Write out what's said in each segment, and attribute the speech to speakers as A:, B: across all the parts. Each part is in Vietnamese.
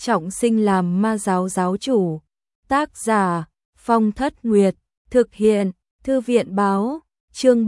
A: trọng sinh làm ma giáo giáo chủ. Tác giả Phong Thất Nguyệt, thực hiện Thư viện báo, chương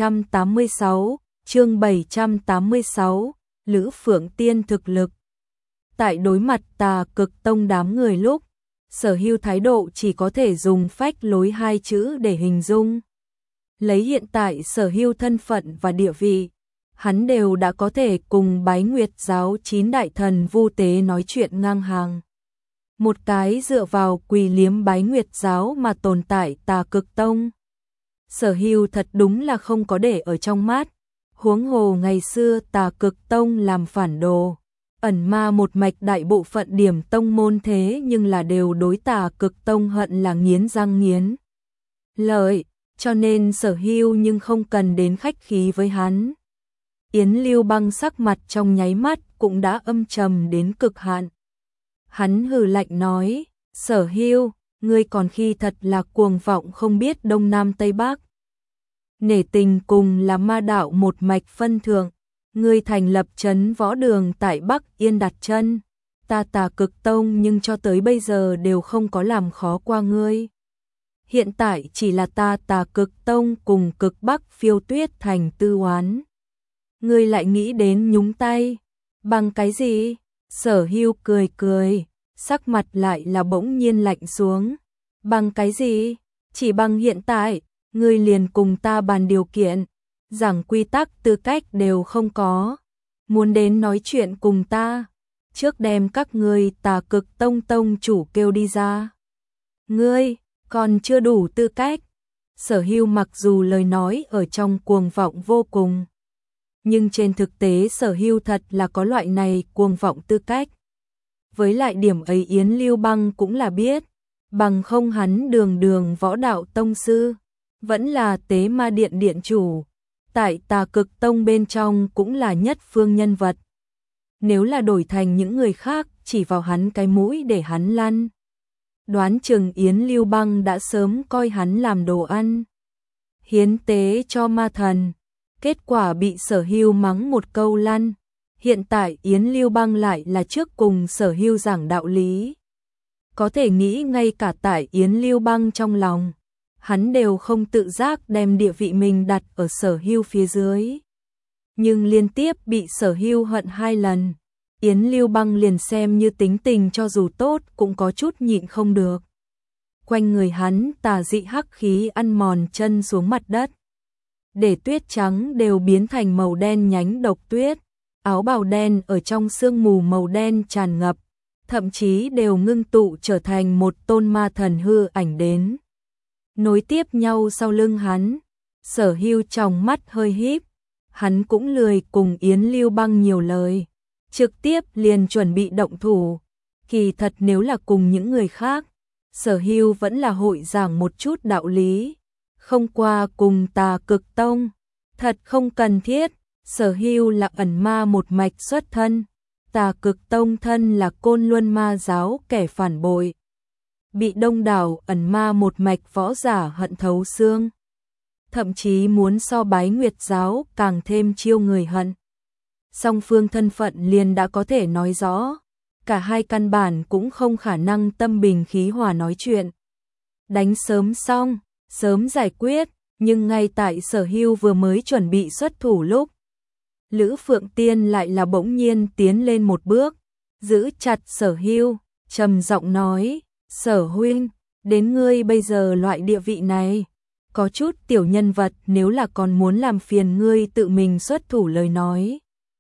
A: 786, Lữ Phượng Tiên thực lực. Tại đối mặt Tà Cực Tông đám người lúc, Sở Hưu thái độ chỉ có thể dùng phách lối hai chữ để hình dung. Lấy hiện tại Sở Hưu thân phận và địa vị, hắn đều đã có thể cùng Bái Nguyệt giáo 9 đại thần Vu Tế nói chuyện ngang hàng. Một cái dựa vào quỳ liếm Bái Nguyệt giáo mà tồn tại Tà Cực Tông, Sở Hưu thật đúng là không có để ở trong mắt. Huống hồ ngày xưa Tà Cực Tông làm phản đồ, ẩn ma một mạch đại bộ phận điểm tông môn thế nhưng là đều đối Tà Cực Tông hận là nghiến răng nghiến lợi, cho nên Sở Hưu nhưng không cần đến khách khí với hắn. Yến Lưu Băng sắc mặt trong nháy mắt cũng đã âm trầm đến cực hạn. Hắn hừ lạnh nói, Sở Hưu, ngươi còn khi thật là cuồng vọng không biết Đông Nam Tây Bắc. Nể tình cùng là ma đạo một mạch phân thượng, ngươi thành lập trấn võ đường tại Bắc Yên đặt chân, ta Tà Cực Tông nhưng cho tới bây giờ đều không có làm khó qua ngươi. Hiện tại chỉ là ta Tà Cực Tông cùng Cực Bắc Phiêu Tuyết thành tư oán. Ngươi lại nghĩ đến nhúng tay, bằng cái gì? Sở Hưu cười cười, sắc mặt lại là bỗng nhiên lạnh xuống. Bằng cái gì? Chỉ bằng hiện tại, ngươi liền cùng ta bàn điều kiện, rằng quy tắc tư cách đều không có. Muốn đến nói chuyện cùng ta, trước đem các ngươi Tà Cực Tông tông chủ kêu đi ra. Ngươi, còn chưa đủ tư cách. Sở Hưu mặc dù lời nói ở trong cuồng vọng vô cùng, nhưng trên thực tế Sở Hưu thật là có loại này cuồng vọng tư cách. Với lại điểm ấy Yến Lưu Băng cũng là biết, bằng không hắn đường võ đạo tông sư, vẫn là Tế Ma Điện điện chủ, tại Tà Cực Tông bên trong cũng là nhất phương nhân vật. Nếu là đổi thành những người khác, chỉ vào hắn cái mũi để hắn lăn, đoán chừng Yến Lưu Băng đã sớm coi hắn làm đồ ăn, hiến tế cho ma thần. Kết quả bị Sở Hưu mắng một câu lăn. Hiện tại Yến Lưu Băng lại là trước cùng Sở Hưu giảng đạo lý. Có thể nghĩ ngay cả tại Yến Lưu Băng trong lòng, hắn đều không tự giác đem địa vị mình đặt ở Sở Hưu phía dưới. Nhưng liên tiếp bị Sở Hưu hận 2 lần, Yến Lưu Băng liền xem như tính tình cho dù tốt cũng có chút nhịn không được. Quanh người hắn tà dị hắc khí ăn mòn chân xuống mặt đất, để tuyết trắng đều biến thành màu đen nhánh độc tuyết, áo bào đen ở trong sương mù màu đen tràn ngập, thậm chí đều ngưng tụ trở thành một tôn ma thần hư ảnh đến. Nối tiếp nhau sau lưng hắn, Sở Hưu trong mắt hơi híp, hắn cũng lười cùng Yến Lưu Băng nhiều lời, trực tiếp liền chuẩn bị động thủ. Kỳ thật nếu là cùng những người khác, Sở Hưu vẫn là hội giảng một chút đạo lý. Không qua cùng Tà Cực Tông, thật không cần thiết. Sở Hưu là ẩn ma một mạch xuất thân, Tà Cực Tông thân là Côn Luân ma giáo kẻ phản bội, bị đông đảo ẩn ma một mạch võ giả hận thấu xương, thậm chí muốn so Bái Nguyệt giáo càng thêm chiêu người hận. Song phương thân phận liền đã có thể nói rõ, cả hai căn bản cũng không khả năng tâm bình khí hòa nói chuyện. Đánh sớm xong, sớm giải quyết, nhưng ngay tại Sở Hưu vừa mới chuẩn bị xuất thủ lúc, Lữ Phượng Tiên lại là bỗng nhiên tiến lên một bước, giữ chặt Sở Hưu, trầm giọng nói, Sở huynh, đến ngươi bây giờ loại địa vị này, có chút tiểu nhân vật, nếu là còn muốn làm phiền ngươi tự mình xuất thủ lời nói,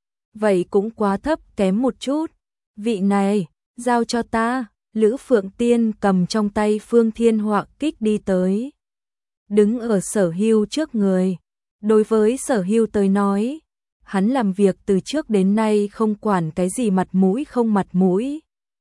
A: vậy cũng quá thấp kém một chút. Vị này, giao cho ta. Lữ Phượng Tiên cầm trong tay Phương Thiên Họa Kích đi tới, đứng ở Sở Hưu trước người. Đối với Sở Hưu tới nói, hắn làm việc từ trước đến nay không quản cái gì mặt mũi không mặt mũi.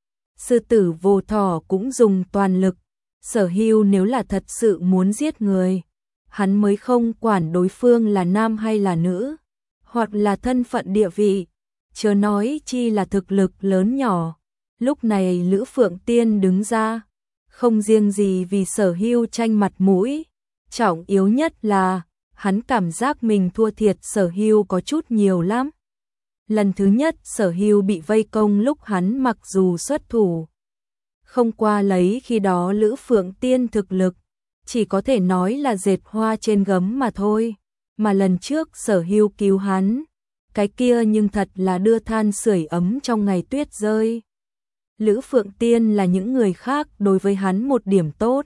A: Sư tử vô thỏ cũng dùng toàn lực. Sở Hưu nếu là thật sự muốn giết người, hắn mới không quản đối phương là nam hay là nữ, hoặc là thân phận địa vị, chớ nói chi là thực lực lớn nhỏ. Lúc này Lữ Phượng Tiên đứng ra, không riêng gì vì Sở Hưu tranh mặt mũi, trọng yếu nhất là hắn cảm giác mình thua thiệt Sở Hưu có chút nhiều lắm. Lần thứ nhất Sở Hưu bị vây công lúc hắn mặc dù xuất thủ không qua lấy khi đó Lữ Phượng Tiên thực lực, chỉ có thể nói là dệt hoa trên gấm mà thôi. Mà lần trước Sở Hưu cứu hắn, cái kia nhưng thật là đưa than sưởi ấm trong ngày tuyết rơi. Lữ Phượng Tiên là những người khác đối với hắn một điểm tốt,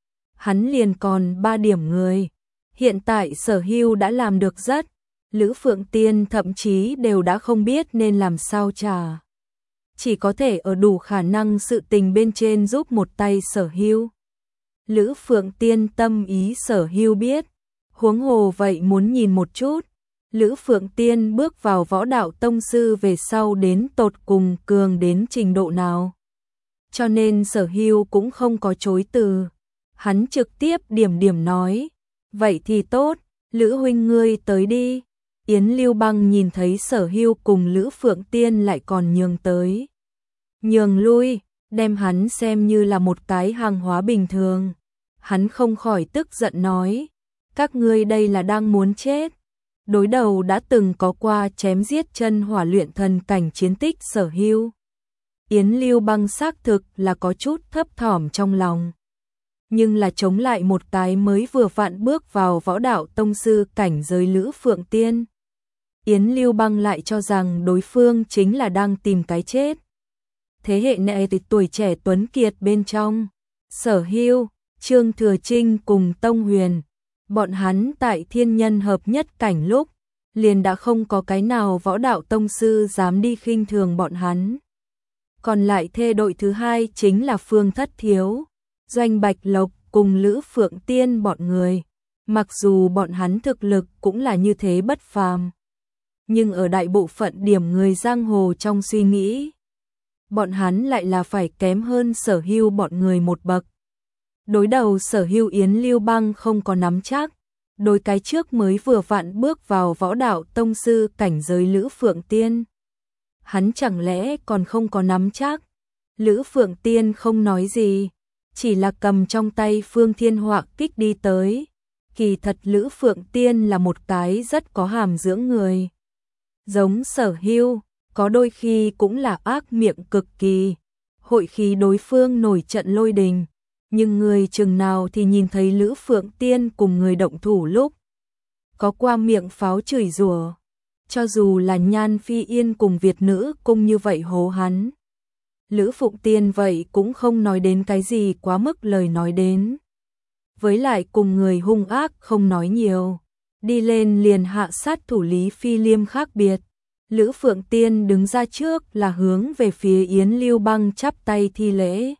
A: hắn liền còn 3 điểm người. Hiện tại Sở Hưu đã làm được rất, Lữ Phượng Tiên thậm chí đều đã không biết nên làm sao trả. Chỉ có thể ở đủ khả năng sự tình bên trên giúp một tay Sở Hưu. Lữ Phượng Tiên tâm ý Sở Hưu biết, huống hồ vậy muốn nhìn một chút, Lữ Phượng Tiên bước vào võ đạo tông sư về sau đến tột cùng cường đến trình độ nào. Cho nên Sở Hưu cũng không có chối từ, hắn trực tiếp điểm nói, vậy thì tốt, Lữ huynh ngươi tới đi. Yến Lưu Băng nhìn thấy Sở Hưu cùng Lữ Phượng Tiên lại còn nhường tới, nhường lui, đem hắn xem như là một cái hàng hóa bình thường. Hắn không khỏi tức giận nói, các ngươi đây là đang muốn chết. Đối đầu đã từng có qua chém giết chân hỏa luyện thần cảnh chiến tích Sở Hưu. Yến Lưu Băng xác thực là có chút thấp thỏm trong lòng, nhưng là chống lại một cái mới vừa vặn bước vào võ đạo tông sư cảnh giới Lữ Phượng Tiên. Yến Lưu Băng lại cho rằng đối phương chính là đang tìm cái chết. Thế hệ này từ tuổi trẻ tuấn kiệt bên trong, Sở Hưu, Trương Thừa Trinh cùng Tông Huyền, bọn hắn tại thiên nhân hợp nhất cảnh lúc, liền đã không có cái nào võ đạo tông sư dám đi khinh thường bọn hắn. Còn lại thê đội thứ hai chính là Phương Thất Thiếu, Doanh Bạch Lộc cùng Lữ Phượng Tiên bọn người. Mặc dù bọn hắn thực lực cũng là như thế bất phàm, nhưng ở đại bộ phận điểm người giang hồ trong suy nghĩ, bọn hắn lại là phải kém hơn Sở Hưu bọn người một bậc. Đối đầu Sở Hưu Yến Lưu Băng không có nắm chắc, đối cái trước mới vừa vặn bước vào võ đạo tông sư cảnh giới Lữ Phượng Tiên, hắn chẳng lẽ còn không có nắm chắc. Lữ Phượng Tiên không nói gì, chỉ là cầm trong tay Phương Thiên Họa kích đi tới. Kỳ thật Lữ Phượng Tiên là một cái rất có hàm dưỡng người, giống Sở Hưu, có đôi khi cũng là ác miệng cực kỳ, hội khí đối phương nổi trận lôi đình. Nhưng người chừng nào thì nhìn thấy Lữ Phượng Tiên cùng người động thủ lúc, có qua miệng pháo chửi rủa, cho dù là Nhan Phi Yên cùng Việt nữ cung như vậy hố hắn. Lữ Phụng Tiên vậy cũng không nói đến cái gì quá mức lời nói đến. Với lại cùng người hung ác không nói nhiều, đi lên liền hạ sát thủ Lý Phi Liêm khác biệt. Lữ Phượng Tiên đứng ra trước là hướng về phía Yến Lưu Băng chắp tay thi lễ.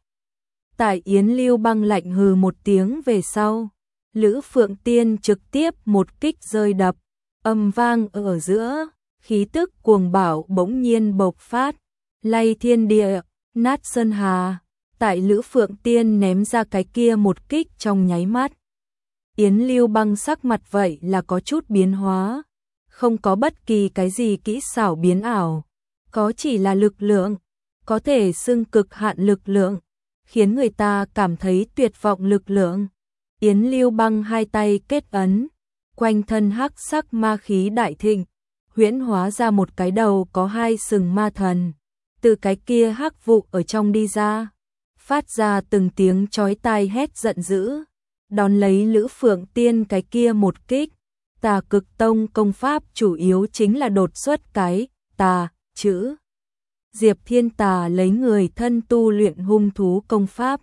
A: Tại Yến Lưu Băng lạnh hừ một tiếng về sau, Lữ Phượng Tiên trực tiếp một kích rơi đập, âm vang ở giữa, khí tức cuồng bạo bỗng nhiên bộc phát, lay thiên địa, nát sơn hà. Tại Lữ Phượng Tiên ném ra cái kia một kích trong nháy mắt, Yến Lưu Băng sắc mặt vậy là có chút biến hóa, không có bất kỳ cái gì kỹ xảo biến ảo, có chỉ là lực lượng, có thể xưng cực hạn lực lượng, khiến người ta cảm thấy tuyệt vọng lực lượng. Yến Lưu Băng hai tay kết ấn, quanh thân hắc sắc ma khí đại thịnh, huyễn hóa ra một cái đầu có hai sừng ma thần, từ cái kia hắc vụ ở trong đi ra, phát ra từng tiếng chói tai hét giận dữ, đón lấy Lữ Phượng Tiên cái kia một kích. Tà Cực Tông công pháp chủ yếu chính là đột xuất cái tà chữ. Diệp Thiên Tà lấy người thân tu luyện hung thú công pháp,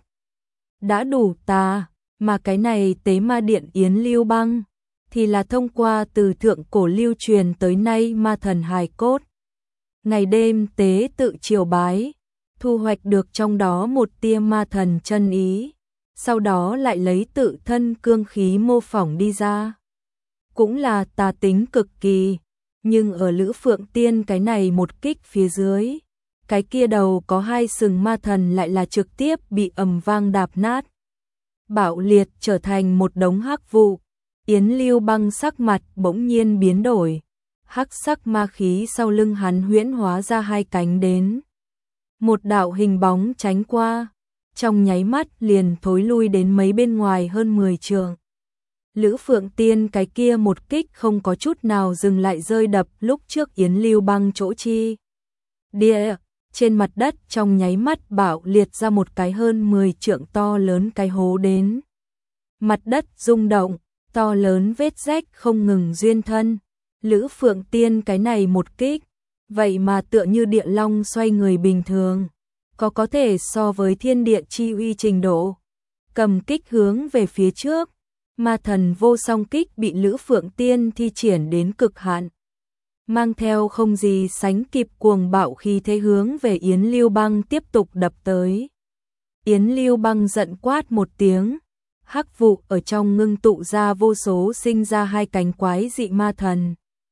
A: đã đủ tà, mà cái này Tế Ma Điện Yến Lưu Băng thì là thông qua từ thượng cổ lưu truyền tới nay ma thần hài cốt. Ngày đêm tế tự triều bái, thu hoạch được trong đó một tia ma thần chân ý, sau đó lại lấy tự thân cương khí mô phỏng đi ra. Cũng là tà tính cực kỳ, nhưng ở Lữ Phượng Tiên cái này một kích phía dưới, cái kia đầu có hai sừng ma thần lại là trực tiếp bị ầm vang đạp nát, bạo liệt trở thành một đống hắc vụ. Yến Lưu Băng sắc mặt bỗng nhiên biến đổi, hắc sắc ma khí sau lưng hắn huyễn hóa ra hai cánh đến. Một đạo hình bóng tránh qua, trong nháy mắt liền thối lui đến mấy bên ngoài hơn 10 trượng. Lữ Phượng Tiên cái kia một kích không có chút nào dừng lại rơi đập lúc trước Yến Lưu Băng chỗ chi. Địa, trên mặt đất trong nháy mắt bạo liệt ra một cái hơn 10 trượng to lớn cái hố đến. Mặt đất rung động, to lớn vết rách không ngừng duyên thân. Lữ Phượng Tiên cái này một kích, vậy mà tựa như địa long xoay người bình thường, có thể so với thiên địa chi uy trình độ. Cầm kích hướng về phía trước, ma thần vô song kích bị Lữ Phượng Tiên thi triển đến cực hạn, mang theo không gì sánh kịp cuồng bạo khí thế hướng về Yến Lưu Băng tiếp tục đập tới. Yến Lưu Băng giận quát một tiếng, hắc vụ ở trong ngưng tụ ra vô số sinh ra hai cánh quái dị ma thần,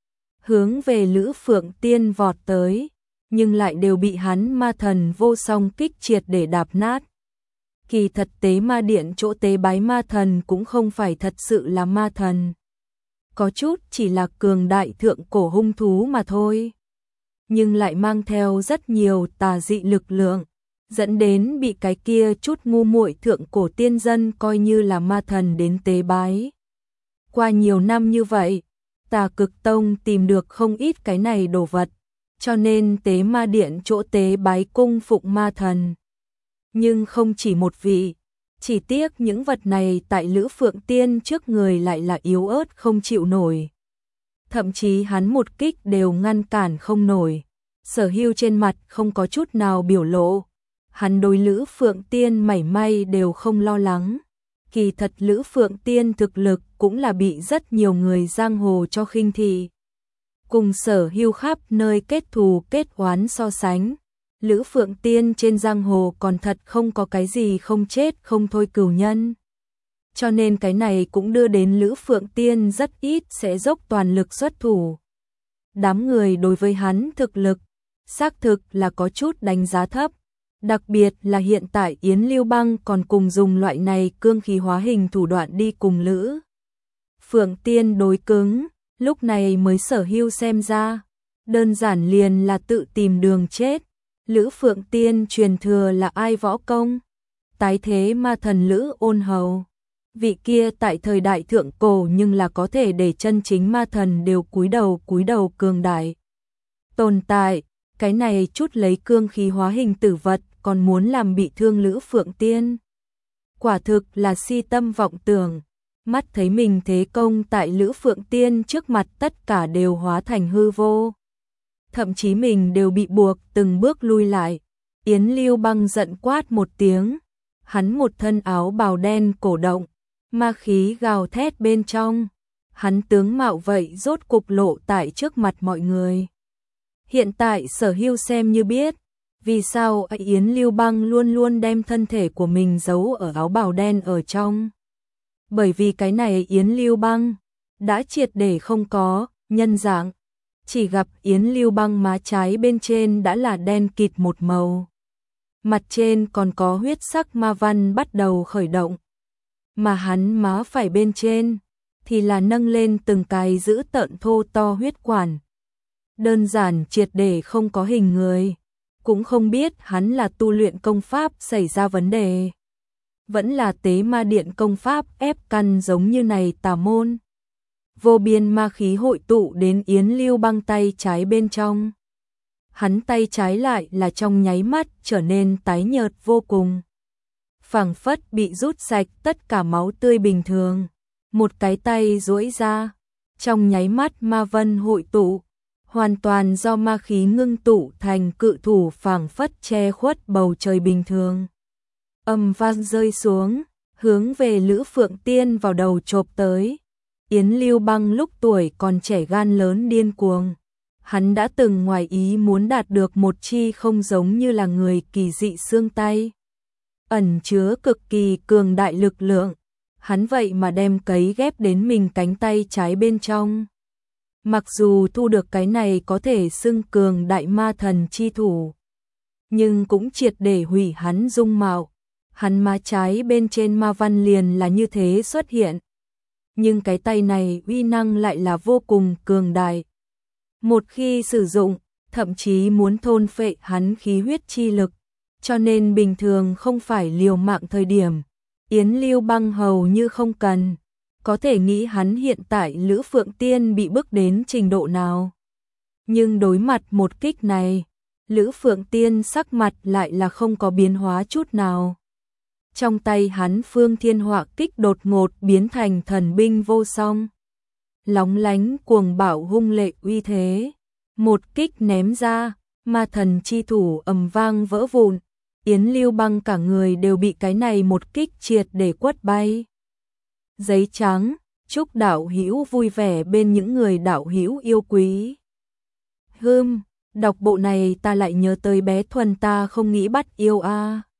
A: hướng về Lữ Phượng Tiên vọt tới, nhưng lại đều bị hắn ma thần vô song kích triệt để đạp nát. Kỳ thật tế ma điện chỗ tế bái ma thần cũng không phải thật sự là ma thần, có chút chỉ là cường đại thượng cổ hung thú mà thôi, nhưng lại mang theo rất nhiều tà dị lực lượng, dẫn đến bị cái kia chút ngu muội thượng cổ tiên dân coi như là ma thần đến tế bái. Qua nhiều năm như vậy, Tà Cực Tông tìm được không ít cái này đồ vật, cho nên tế ma điện chỗ tế bái cung phụng ma thần. Nhưng không chỉ một vị, chỉ tiếc những vật này tại Lữ Phượng Tiên trước người lại là yếu ớt không chịu nổi. Thậm chí hắn một kích đều ngăn cản không nổi. Sở Hưu trên mặt không có chút nào biểu lộ. Hắn đối Lữ Phượng Tiên mảy may đều không lo lắng. Kỳ thật Lữ Phượng Tiên thực lực cũng là bị rất nhiều người giang hồ cho khinh thị. Cùng Sở Hưu khắp nơi kết thù kết oán so sánh, Lữ Phượng Tiên trên giang hồ còn thật không có cái gì không chết không thôi cừu nhân. Cho nên cái này cũng đưa đến Lữ Phượng Tiên rất ít sẽ dốc toàn lực xuất thủ. Đám người đối với hắn thực lực, xác thực là có chút đánh giá thấp. Đặc biệt là hiện tại Yến Lưu Băng còn cùng dùng loại này cương khí hóa hình thủ đoạn đi cùng Lữ Phượng Tiên đối cứng, lúc này mới Sở Hưu xem ra, đơn giản liền là tự tìm đường chết. Lữ Phượng Tiên truyền thừa là ai võ công? Tái thế ma thần Lữ Ôn Hầu. Vị kia tại thời đại thượng cổ nhưng là có thể để chân chính ma thần đều cúi đầu cường đại. Tồn tại, cái này chút lấy cương khí hóa hình tử vật còn muốn làm bị thương Lữ Phượng Tiên. Quả thực là si tâm vọng tưởng, mắt thấy mình thế công tại Lữ Phượng Tiên trước mặt tất cả đều hóa thành hư vô. Thậm chí mình đều bị buộc từng bước lui lại. Yến Lưu Băng giận quát một tiếng, hắn một thân áo bào đen cổ động, ma khí gào thét bên trong, hắn tướng mạo vậy rốt cục lộ tại trước mặt mọi người. Hiện tại Sở Hưu xem như biết, vì sao Yến Lưu Băng luôn luôn đem thân thể của mình giấu ở áo bào đen ở trong. Bởi vì cái này Yến Lưu Băng đã triệt để không có nhân dạng, chỉ gặp Yến Lưu Băng má trái bên trên đã là đen kịt một màu. Mặt trên còn có huyết sắc ma văn bắt đầu khởi động. Mà hắn má phải bên trên thì là nâng lên từng cái dữ tợn thô to huyết quản. Đơn giản triệt để không có hình người, cũng không biết hắn là tu luyện công pháp xảy ra vấn đề, vẫn là tế ma điện công pháp ép căn giống như này tà môn. Vô biên ma khí hội tụ đến Yến Lưu Băng tay trái bên trong. Hắn tay trái lại là trong nháy mắt trở nên tái nhợt vô cùng, phảng phất bị rút sạch tất cả máu tươi bình thường. Một cái tay duỗi ra, trong nháy mắt ma vân hội tụ, hoàn toàn do ma khí ngưng tụ thành cự thủ phảng phất che khuất bầu trời bình thường. Âm vang rơi xuống, hướng về Lữ Phượng Tiên vào đầu chộp tới. Yến Lưu Băng lúc tuổi còn trẻ gan lớn điên cuồng. Hắn đã từng ngoài ý muốn đạt được một chi không giống như là người kỳ dị xương tay, ẩn chứa cực kỳ cường đại lực lượng. Hắn vậy mà đem cấy ghép đến mình cánh tay trái bên trong. Mặc dù thu được cái này có thể xưng cường đại ma thần chi thủ, nhưng cũng triệt để hủy hắn dung mạo. Hắn má trái bên trên ma văn liền là như thế xuất hiện. Nhưng cái tay này uy năng lại là vô cùng cường đại. Một khi sử dụng, thậm chí muốn thôn phệ hắn khí huyết chi lực, cho nên bình thường không phải liều mạng thời điểm, Yến Lưu Băng hầu như không cần. có thể nghĩ hắn hiện tại Lữ Phượng Tiên bị bức đến trình độ nào. Nhưng đối mặt một kích này, Lữ Phượng Tiên sắc mặt lại là không có biến hóa chút nào. Trong tay hắn Phương Thiên Họa kích đột ngột biến thành thần binh vô song. Lóng lánh cuồng bạo hung lệ uy thế. Một kích ném ra, ma thần chi thủ ầm vang vỡ vụn. Yến Lưu Băng cả người đều bị cái này một kích triệt để quất bay. Giấy trắng, chúc đạo hữu vui vẻ bên những người đạo hữu yêu quý. Đọc bộ này ta lại nhớ tới bé Thuần ta không nghĩ bắt yêu a.